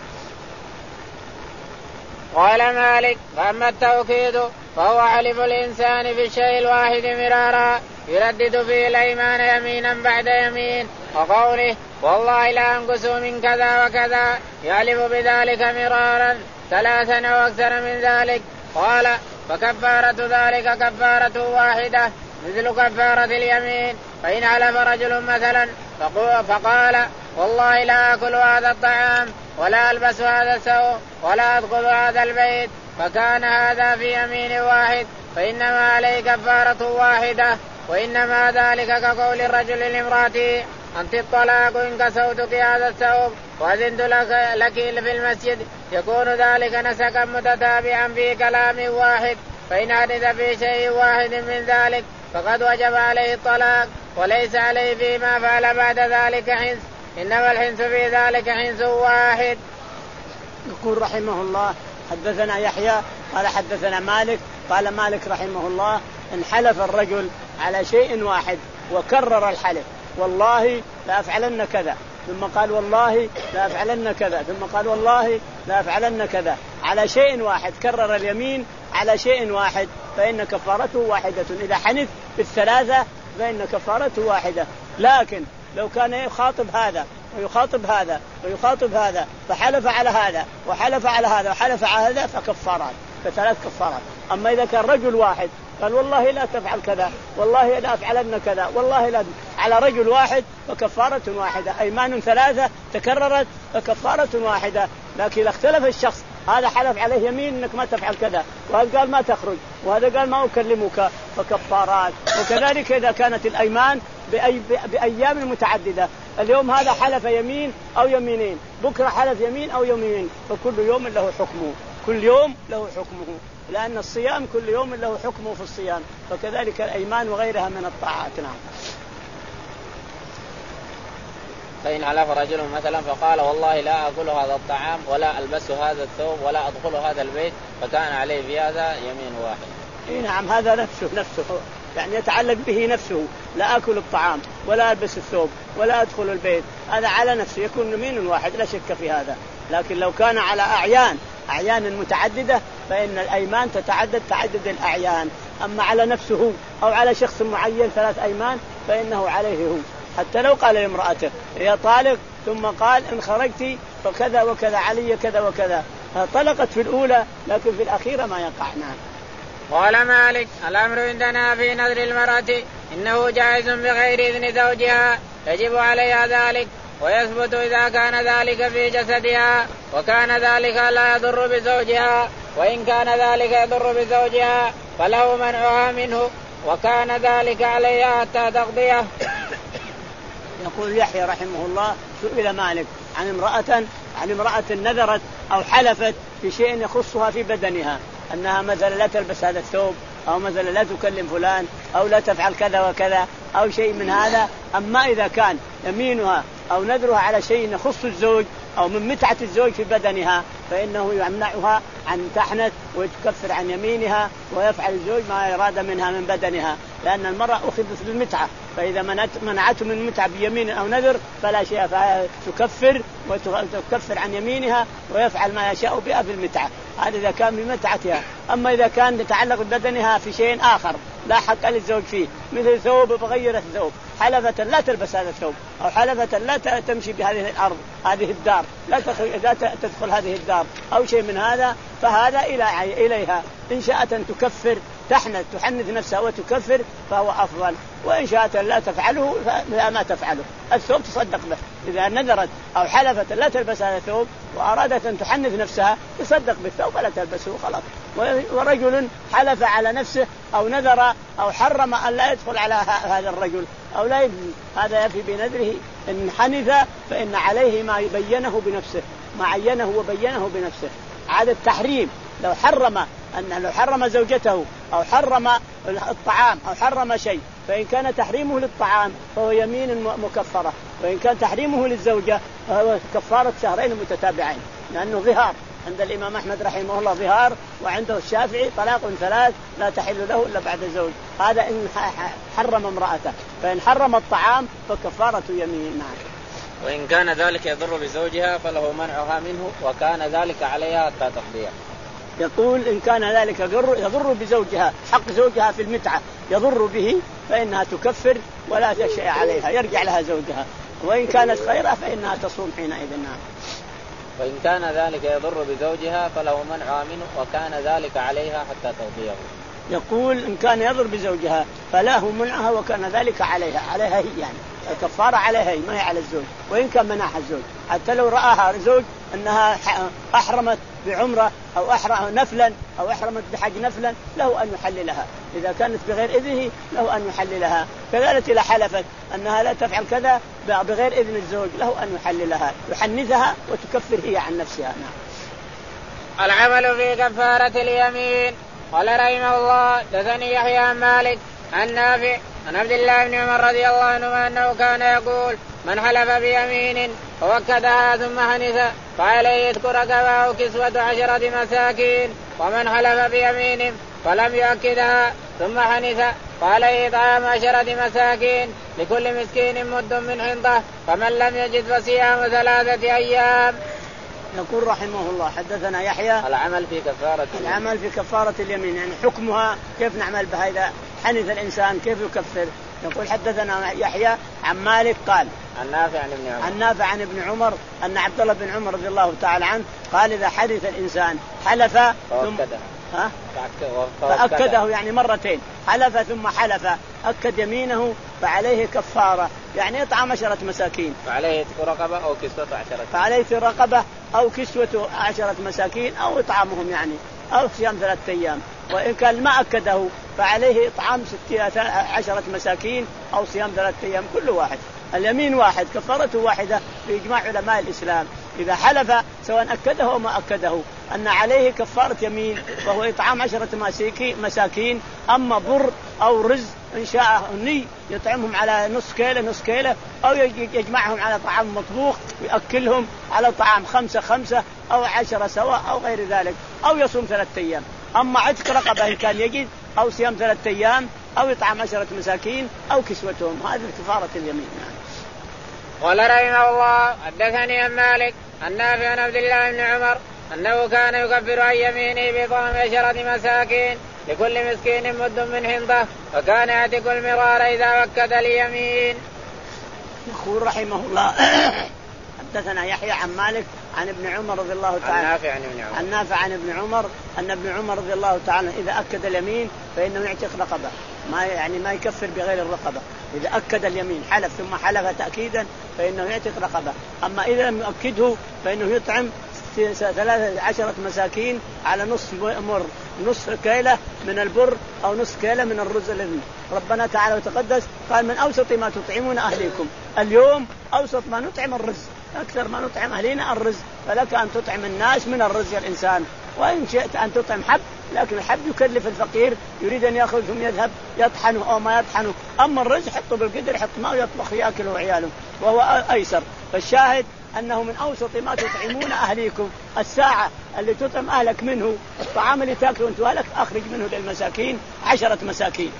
قال مالك فأما التوكيد فهو حلف الإنسان في الشيء الواحد مرارا يردد فيه الأيمان يمينا بعد يمين وقوله والله لا أنقص من كذا وكذا يحلف بذلك مرارا ثلاثا أو أكثر من ذلك. قال فكفارة ذلك كفارة واحدة مثل كفارة اليمين. فإن حلف رجل مثلا فقال والله لا أكل هذا الطعام ولا ألبس هذا الثوب ولا أدخل هذا البيت فكان هذا في يمين واحد فإنما عليه كفارة واحدة. وإنما ذلك كقول الرجل لامرأته أنت الطلاق إن كسوتك هذا الثوب وأذنت لك, لك في المسجد يكون ذلك نسكا متتابعا في كلام واحد. فإن حدث في شيء واحد من ذلك فقد وجب عليه الطلاق وليس عليه فيما فعل بعد ذلك حنس إنما الحنس في ذلك حنس واحد. يقول رحمه الله حدثنا يحيى قال حدثنا مالك قال مالك رحمه الله إن حلف الرجل على شيء واحد وكرر الحلف والله لا أفعلن كذا ثم قال والله لا أفعلن كذا ثم قال والله لا أفعلن كذا على شيء واحد كرر اليمين على شيء واحد فإن كفارته واحدة. إذا حنث بالثلاثة فإن كفارته واحدة. لكن لو كان يخاطب هذا ويخاطب هذا ويخاطب هذا فحلف على هذا وحلف على هذا وحلف على هذا فكفارات فثلاث كفارات. أما إذا كان رجل واحد قال والله لا تفعل كذا والله لا أفعلن كذا والله لا على رجل واحد فكفارة واحدة. أيمان ثلاثة تكررت فكفارة واحدة. لكن إذا اختلف الشخص هذا حلف عليه يمين انك ما تفعل كذا، وهذا قال ما تخرج، وهذا قال ما اكلمك، فكفارات. وكذلك اذا كانت الايمان بأي بايام متعدده، اليوم هذا حلف يمين او يمينين، بكره حلف يمين او يمينين، فكل يوم له حكمه، كل يوم له حكمه، لان الصيام كل يوم له حكمه في الصيام، فكذلك الايمان وغيرها من الطاعات. نعم. فإن حلف رجل مثلا فقال والله لا أكل هذا الطعام ولا ألبس هذا الثوب ولا أدخل هذا البيت، فكان عليه في هذا يمين واحد. نعم، هذا نفسه نفسه يعني يتعلق به نفسه، لا أكل الطعام ولا ألبس الثوب ولا أدخل البيت، هذا على نفسه يكون يمين واحد لا شك في هذا. لكن لو كان على أعيان أعيان متعددة فإن الأيمان تتعدد تعدد الأعيان، أما على نفسه أو على شخص معين ثلاث أيمان فإنه عليه هو. حتى لو قال لامرأته هي طالق ثم قال إن خرجتي فكذا وكذا علي كذا وكذا، طلقت في الأولى لكن في الأخيرة ما يقع. نعم. قال مالك الأمر عندنا في نذر المرأة إنه جائز بغير إذن زوجها، يجب عليها ذلك، ويثبت إذا كان ذلك في جسدها، وكان ذلك لا يضر بزوجها، وإن كان ذلك يضر بزوجها فله منعها منه، وكان ذلك عليها حتى تقضيه. يقول يحيى رحمه الله سئل مالك عن امرأة عن امرأة نذرت أو حلفت في شيء يخصها في بدنها، أنها مثلا لا تلبس هذا الثوب، أو مثلا لا تكلم فلان، أو لا تفعل كذا وكذا، أو شيء من هذا. أما إذا كان يمينها أو نذرها على شيء يخص الزوج أو من متعة الزوج في بدنها فإنه يمنعها عن تحنث ويتكفر عن يمينها، ويفعل الزوج ما أراد منها من بدنها، لأن المرأة أخذت بالمتعة، فإذا منعته من متعة بيمين أو نذر فلا شيء، فتكفر وتكفر عن يمينها ويفعل ما يشاء بها بالمتعة. هذا إذا كان بمتعتها. أما إذا كان يتعلق ببدنها في شيء آخر لا حق للزوج فيه، مثل ثوب بغير الثوب، حلفة لا تلبس هذا الثوب، أو حلفة لا تمشي بهذه الأرض هذه الدار، لا تدخل هذه الدار، أو شيء من هذا، فهذا إلى إليها إن شاءت أن تكفر تحنث تحنث نفسها وتكفر فهو أفضل، وإن شاءت لا تفعله فلا ما تفعله. الثوب تصدق به، إذا نذرت أو حلفت لا تلبس هذا الثوب وأرادت أن تحنث نفسها تصدق بالثوب ولا تلبسه خلاص. ورجل حلف على نفسه أو نذر أو حرم أن لا يدخل على هذا الرجل أو لا يدخل، هذا يفي بنذره إن حنث فإن عليه ما يبينه بنفسه، ما عينه وبينه بنفسه. عادة التحريم لو حرم أن لو حرم زوجته أو حرم الطعام أو حرم شيء، فإن كان تحريمه للطعام فهو يمين مكفرة، وإن كان تحريمه للزوجة فهو كفارة شهرين متتابعين، لأنه ظهار عند الإمام أحمد رحمه الله ظهار، وعنده الشافعي طلاق ثلاث لا تحل له إلا بعد زوج. هذا إن حرم امرأته، فإن حرم الطعام فكفارة يمين. نعم. وإن كان ذلك يضر بزوجها فله منعها منه، وكان ذلك عليها حتى تقضيه. يقول إن كان ذلك يضر, يضر بزوجها، حق زوجها في المتعة يضر به فإنها تكفر ولا شيء عليها، يرجع لها زوجها، وإن كانت خيرة فإنها تصوم حينئذ. نعم. وإن كان ذلك يضر بزوجها فله منعها منه، وكان ذلك عليها حتى تقضيه. يقول إن كان يضر بزوجها فله منعها وكان ذلك عليها، عليها هي يعني الكفارة عليها هي ما هي على الزوج، وإن كان منعها الزوج. حتى لو رآها زوج أنها أحرمت بعمرة أو أحرم نفلا أو أحرمت بحج نفلا له أن يحللها، إذا كانت بغير إذنه له أن يحللها. كذلك إذا حلفت أنها لا تفعل كذا بغير إذن الزوج له أن يحللها، يحنثها وتكفر هي عن نفسها. نعم. العمل في كفارة اليمين. قال رحمه الله دثني يحيى عن مالك عن نافع عن عبد الله بن عمر رضي الله عنه أنه كان يقول من حلف بيمين فوكدها ثم حنث فعليه يذكر رقبه كسوة عشرة مساكين، ومن حلف بيمين فلم يؤكدها ثم حنث فعليه إطعام عشرة مساكين لكل مسكين مد من حنطة، فمن لم يجد فصيام ثلاثة أيام. يقول رحمه الله حدثنا يحيى العمل في كفارة العمل في كفارة اليمين، يعني حكمها كيف نعمل بها إذا حنث الإنسان كيف يكفر. يقول حدثنا يحيى عن مالك قال عن نافع عن ابن عمر عن نافع عن ابن عمر أن عبد الله بن عمر رضي الله تعالى عنه قال إذا حدث الإنسان حلف ثم ها فأكده يعني مرتين، حلف ثم حلف أكد يمينه فعليه كفارة، يعني يطعم عشرة مساكين، فعليه رقبة أو كسوة عشرة فعليه رقبة أو كسوة عشرة مساكين أو إطعامهم يعني أو صيام ثلاثة أيام. وإن كان ما أكده فعليه إطعام ستة عشرة مساكين أو صيام ثلاثة أيام كل واحد. اليمين واحد كفارته واحدة بإجماع علماء الإسلام. إذا حلف سواء أكده أو ما أكده أن عليه كفارة يمين وهو إطعام عشرة مساكين. أما بر أو رز إن شاء الني يطعمهم على نص كيلة نص كيلة أو يجمعهم على طعام مطبوخ ويأكلهم على طعام خمسة خمسة أو عشرة سواء أو غير ذلك أو يصوم ثلاثة أيام. أما عتق رقبة إن كان يجد أو صيام ثلاثة أيام أو يطعم عشرة مساكين أو كسوتهم. هذه كفارة اليمين. قال رحمه الله حدثني عن مالك عن نافع عن عبد الله بن عمر أنه كان يكفر عن يمينه بطعام عشرة مساكين لكل مسكين مد من حنطة وكان يعتق المرار إذا وكد اليمين. يقول رحمه الله حدثنا يحيى عن مالك عن ابن عمر رضي الله تعالى عن نافع عن ابن عمر عن نافع عن ابن عمر أن ابن عمر رضي الله تعالى إذا أكد اليمين فإنه يعتق رقبة ما يعني ما يكفر بغير الرقبة. إذا أكد اليمين حلف ثم حلف تأكيدا فإنه يعتق رقبة. أما إذا لم يؤكده فإنه يطعم ثلاثة عشرة مساكين على نصف مر نصف كيلة من البر أو نصف كيلة من الرز الذي ربنا تعالى وتقدس قال من أوسط ما تطعمون أهليكم. اليوم أوسط ما نطعم الرز أكثر ما نطعم أهلنا الرز فلك أن تطعم الناس من الرز الإنسان. وإن شئت أن تطعم حب لكن الحب يكلف الفقير يريد أن يأخذ ثم يذهب يطحنه أو ما يطحنه. أما الرز حطه بالقدر حط ماء ويطبخ يأكله عياله وهو أيسر. فالشاهد أنه من أوسط ما تطعمون أهليكم الساعة اللي تطعم أهلك منه الطعام اللي تأكله أنت أهلك أخرج منه للمساكين عشرة مساكين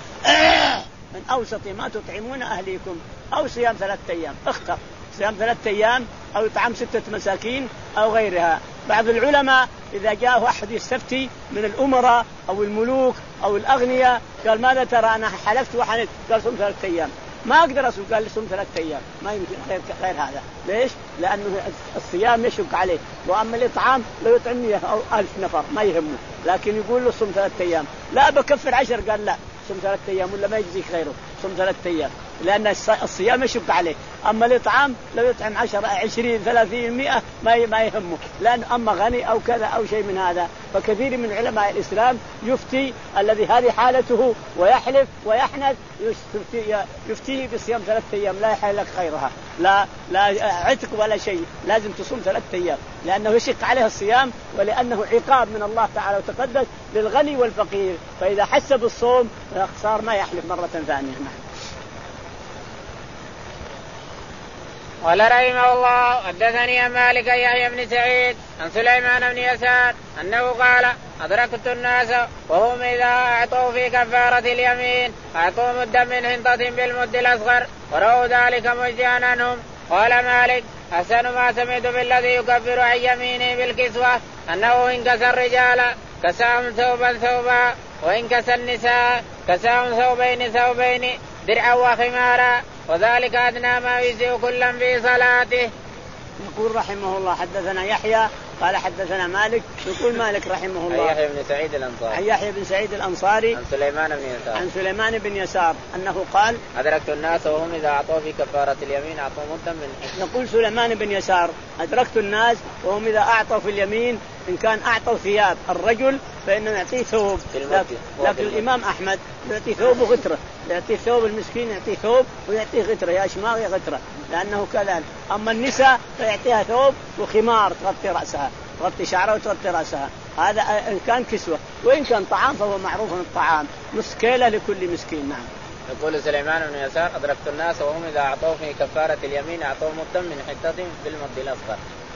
من أوسط ما تطعمون أهليكم أو صيام ثلاثة أيام. اختر صيام ثلاثة أيام أو يطعم ستة مساكين أو غيرها. بعض العلماء إذا جاء واحد يستفتي من الأمراء أو الملوك أو الأغنياء قال ماذا ترى أنا حلفت وحنت قال صوم ثلاثة أيام ما أقدر أصوم قال صوم ثلاثة أيام ما يمكن غير, غير هذا. ليش؟ لأنه الصيام يشق عليه وأما الإطعام لو يطعم مئة أو ألف نفر ما يهمه لكن يقول له صوم ثلاثة أيام. لا بكفر عشر قال لا صوم ثلاثة أيام ولا ما يجزيك غيره صوم ثلاثة أيام لأن الصيام يشق عليه. أما الإطعام لو يطعم عشرة عشرين ثلاثين مئة ما ما يهمه لأن أما غني أو كذا أو شيء من هذا. فكثير من علماء الإسلام يفتي الذي هذه حالته ويحلف ويحنث يفتيه بصيام ثلاثة أيام لا يحل لك خيرها لا لا عتق ولا شيء لازم تصوم ثلاثة أيام لأنه يشق عليه الصيام ولأنه عقاب من الله تعالى وتقدس للغني والفقير. فإذا حس بالصوم صار ما يحلف مرة ثانية. قال رحمه الله حدثني عن مالك يحيى بن سعيد عن سليمان بن يسار أنه قال أدركت الناس وهم إذا أعطوا في كفارة اليمين أعطوا مدا من حنطة بالمد الأصغر ورأوا ذلك مجزيا عنهم. قال مالك أحسن ما سمعت بالذي يكفر عن يمينه بالكسوة أنه إن كسى الرجال كساهم ثوبا ثوبا وإن كسى النساء كساهم ثوبين ثوبين درعا وخمارا وذلك أدنى ما يجزئ كلا في صلاته. يقول رحمه الله حدثنا يحيى قال حدثنا مالك. يقول مالك رحمه الله يحيى بن سعيد الأنصاري يحيى بن سعيد الأنصاري عن سليمان بن يسار عن سليمان بن يسار أنه قال أدركت الناس وهم إذا أعطوا في كفارة اليمين أعطوا مدا من حنطة. يقول سليمان بن يسار أدركت الناس وهم إذا أعطوا في اليمين إن كان أعطوا ثياب الرجل فإنه يعطيه ثوب لكن, لكن الإمام أحمد يعطيه ثوب وغترة يعطيه ثوب المسكين يعطيه ثوب ويعطيه غترة يا شماغ يا غترة لأنه كذلك. أما النساء فيعطيها ثوب وخمار تغطي رأسها تغطي شعرها وتغطي رأسها. هذا إن كان كسوة. وإن كان طعام فهو معروف الطعام نص كيلة لكل مسكين. نعم. يقول سليمان بن يسار أدركت الناس وهم إذا أعطوا في كفارة اليمين أعطوا مدا من حنطة بالمد الأصغر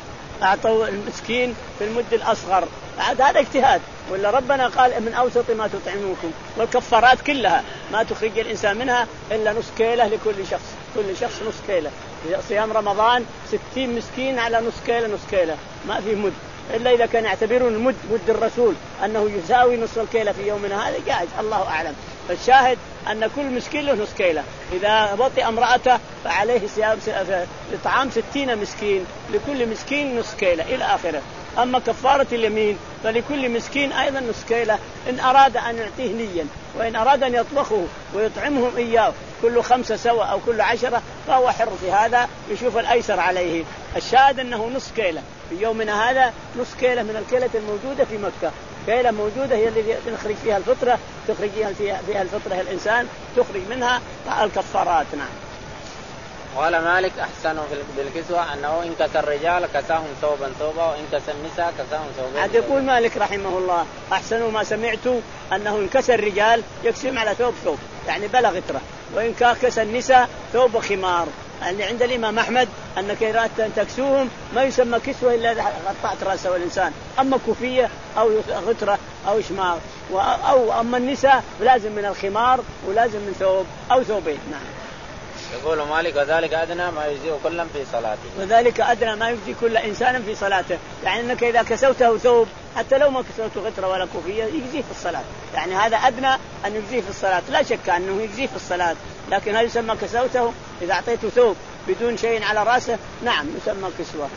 أعطوا المسكين في المد الأصغر. هذا اجتهاد ولا ربنا قال من أوسط ما تطعموكم والكفارات كلها ما تخرج الإنسان منها إلا نص كيلة لكل شخص كل شخص نص كيلة. صيام رمضان ستين مسكين على نص كيلة نص كيلة ما في مد إلا إذا كان يعتبرون المد مد الرسول أنه يساوي نص الكيلة في يومنا هذا جائز الله أعلم. فالشاهد أن كل مسكين له نص كيلة. إذا وطئ امرأته فعليه صيام إطعام ستين مسكين لكل مسكين نص كيلة إلى آخره. أما كفارة اليمين فلكل مسكين أيضا نص كيلة إن أراد أن يعطيه نيا وإن أراد أن يطبخه ويطعمهم إياه كل خمسة سوا أو كل عشرة فهو حر في هذا يشوف الأيسر عليه. الشاهد أنه نصف كيلة في يومنا هذا، نصف كيلة من الكيلة الموجودة في مكة، كيلة موجودة هي اللي نخرج فيها الفطرة، تخرج فيها الفطرة الإنسان تخرج منها الكفارات. نعم. قال مالك أحسن بالكسوة أنه إن كسى الرجال كساهم ثوبا ثوبا وإن كسى النساء كساهم ثوبا. عاد يقول مالك رحمه الله أحسن ما سمعت أنه إن كسى الرجال يقسم على ثوب ثوب يعني بلا غترة، وإن كسى النساء ثوب خمار. اللي عند الإمام أحمد أنك إذا أردت أن تكسوهم ما يسمى كسوة إلا إذا غطعت رأسه الإنسان، أما كوفية أو غترة أو شماغ، أو أما النساء لازم من الخمار ولازم من ثوب أو ثوبين. نعم. يقول مالك وذلك أدنى ما يجزي كلا في صلاته. وذلك أدنى ما يجزي كل إنسان في صلاته، يعني أنك إذا كسوته ثوب حتى لو ما كسوته غترة ولا كوفية يجزيه في الصلاة، يعني هذا أدنى أن يجزيه في الصلاة، لا شك أنه يجزيه في الصلاة، لكن هل يسمى كسوته إذا أعطيته ثوب بدون شيء على رأسه؟ نعم يسمى كسوة.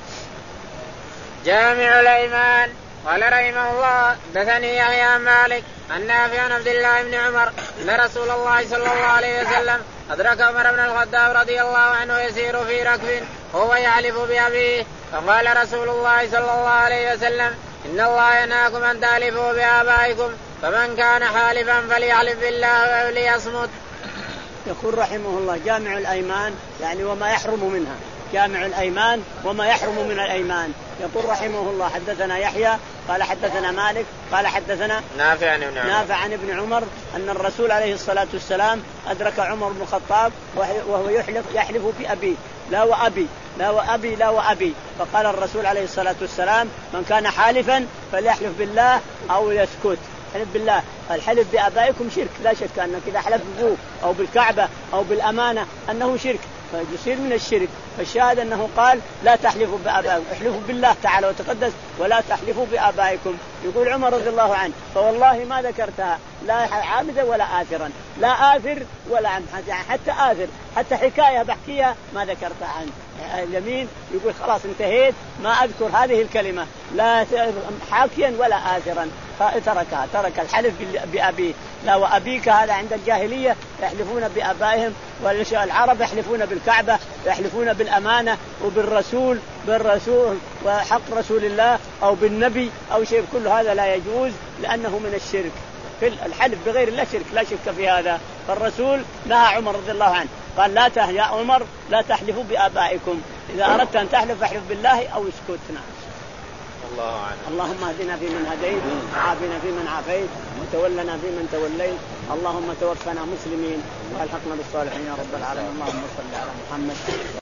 جامع الأيمان. قال رحمه الله دثني يحيى مالك عن نافع عن عبد الله بن عمر أن رسول الله صلى الله عليه وسلم أدرك عمر بن الخطاب رضي الله عنه يسير في ركب وهو يحلف بأبيه، فقال رسول الله صلى الله عليه وسلم إن الله ينهاكم أن تحلفوا بآبائكم، فمن كان حالفا فليحلف بالله أو ليصمت. يقول رحمه الله جامع الأيمان يعني وما يحرم منها، جامع الأيمان وما يحرم من الأيمان. يقول رحمه الله حدثنا يحيى قال حدثنا مالك قال حدثنا نافع عن ابن عمر نافع عن ابن عمر أن الرسول عليه الصلاة والسلام أدرك عمر بن الخطاب وهو يحلف يحلف بأبيه لا وأبي لا وأبي لا وأبي، فقال الرسول عليه الصلاة والسلام من كان حالفا فليحلف بالله أو يسكت. حلف بالله، الحلف بآبائكم شرك، لا شك أنك إذا حلف بأبوه أو بالكعبة أو بالأمانة أنه شرك فيصير من الشرك. فالشاهد أنه قال لا تحلفوا بآبائكم، احلفوا بالله تعالى وتقدس ولا تحلفوا بآبائكم. يقول عمر رضي الله عنه فوالله ما ذكرتها لا عامدا ولا آثرا، لا آثر ولا عم حتى آثر حتى حكاية بحكيها ما ذكرتها عنه اليمين. يقول خلاص انتهيت ما أذكر هذه الكلمة لا حاكيا ولا آثرا، فتركها ترك الحلف بأبيه. لا وأبيك هذا عند الجاهلية يحلفون بآبائهم، والعرب يحلفون بالكعبة يحلفون بالأمانة وبالرسول بالرسول وحق رسول الله أو بالنبي أو شيء، كل هذا لا يجوز لأنه من الشرك. في الحلف بغير الله شرك لا شك في هذا. فالرسول نهى عمر رضي الله عنه قال لا ته يا عمر لا تحلفوا بآبائكم، إذا أردت أن تحلف فاحلف بالله أو اسكتنا. الله عنه. اللهم اهدنا فيمن هديت وعافنا فيمن عافيت وتولنا فيمن توليت، اللهم توفنا مسلمين والحقنا بالصالحين يا رب العالمين. اللهم صل على محمد.